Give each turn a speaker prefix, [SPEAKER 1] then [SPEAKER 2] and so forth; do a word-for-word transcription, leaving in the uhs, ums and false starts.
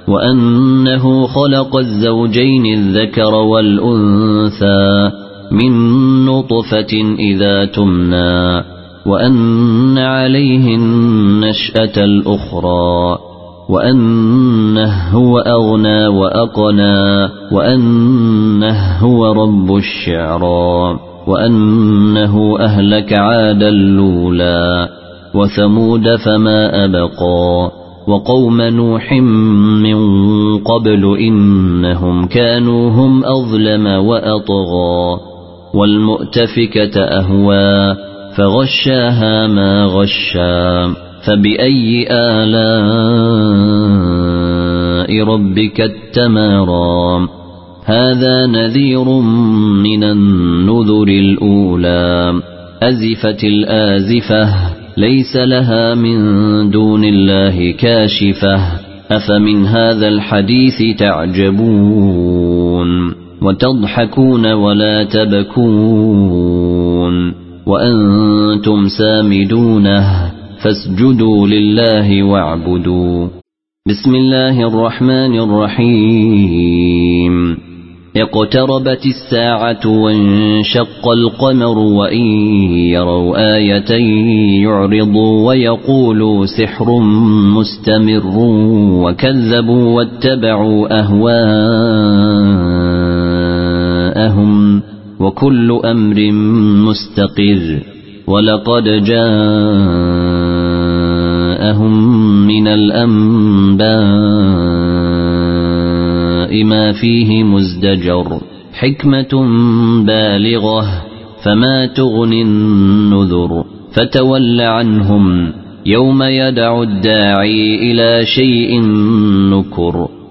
[SPEAKER 1] وأنه خلق الزوجين الذكر والأنثى من نطفة إذا تمنى وأن عليه النشأة الأخرى وأنه هو أغنى وأقنى وأنه هو رب الشعرى وأنه أهلك عادا الأولى وثمود فما أبقى وقوم نوح من قبل إنهم كانوا هم أظلم وأطغى والمؤتفكة أهوى فغشاها ما غشا فبأي آلاء ربك التمارى هذا نذير من النذر الأولى أزفت الآزفة ليس لها من دون الله كاشفة أفمن هذا الحديث تعجبون وتضحكون ولا تبكون وأنتم سامدونه فاسجدوا لله واعبدوا بسم الله الرحمن الرحيم اقتربت الساعة وانشق القمر وإن يروا آية يعرضوا ويقولوا سحر مستمر وكذبوا واتبعوا أهواءهم وكل أمر مستقر ولقد جاءهم من الأنباء ما فيه مزدجر حكمة بالغة فما تغني النذر فتول عنهم يوم يدعو الداعي إلى شيء نكر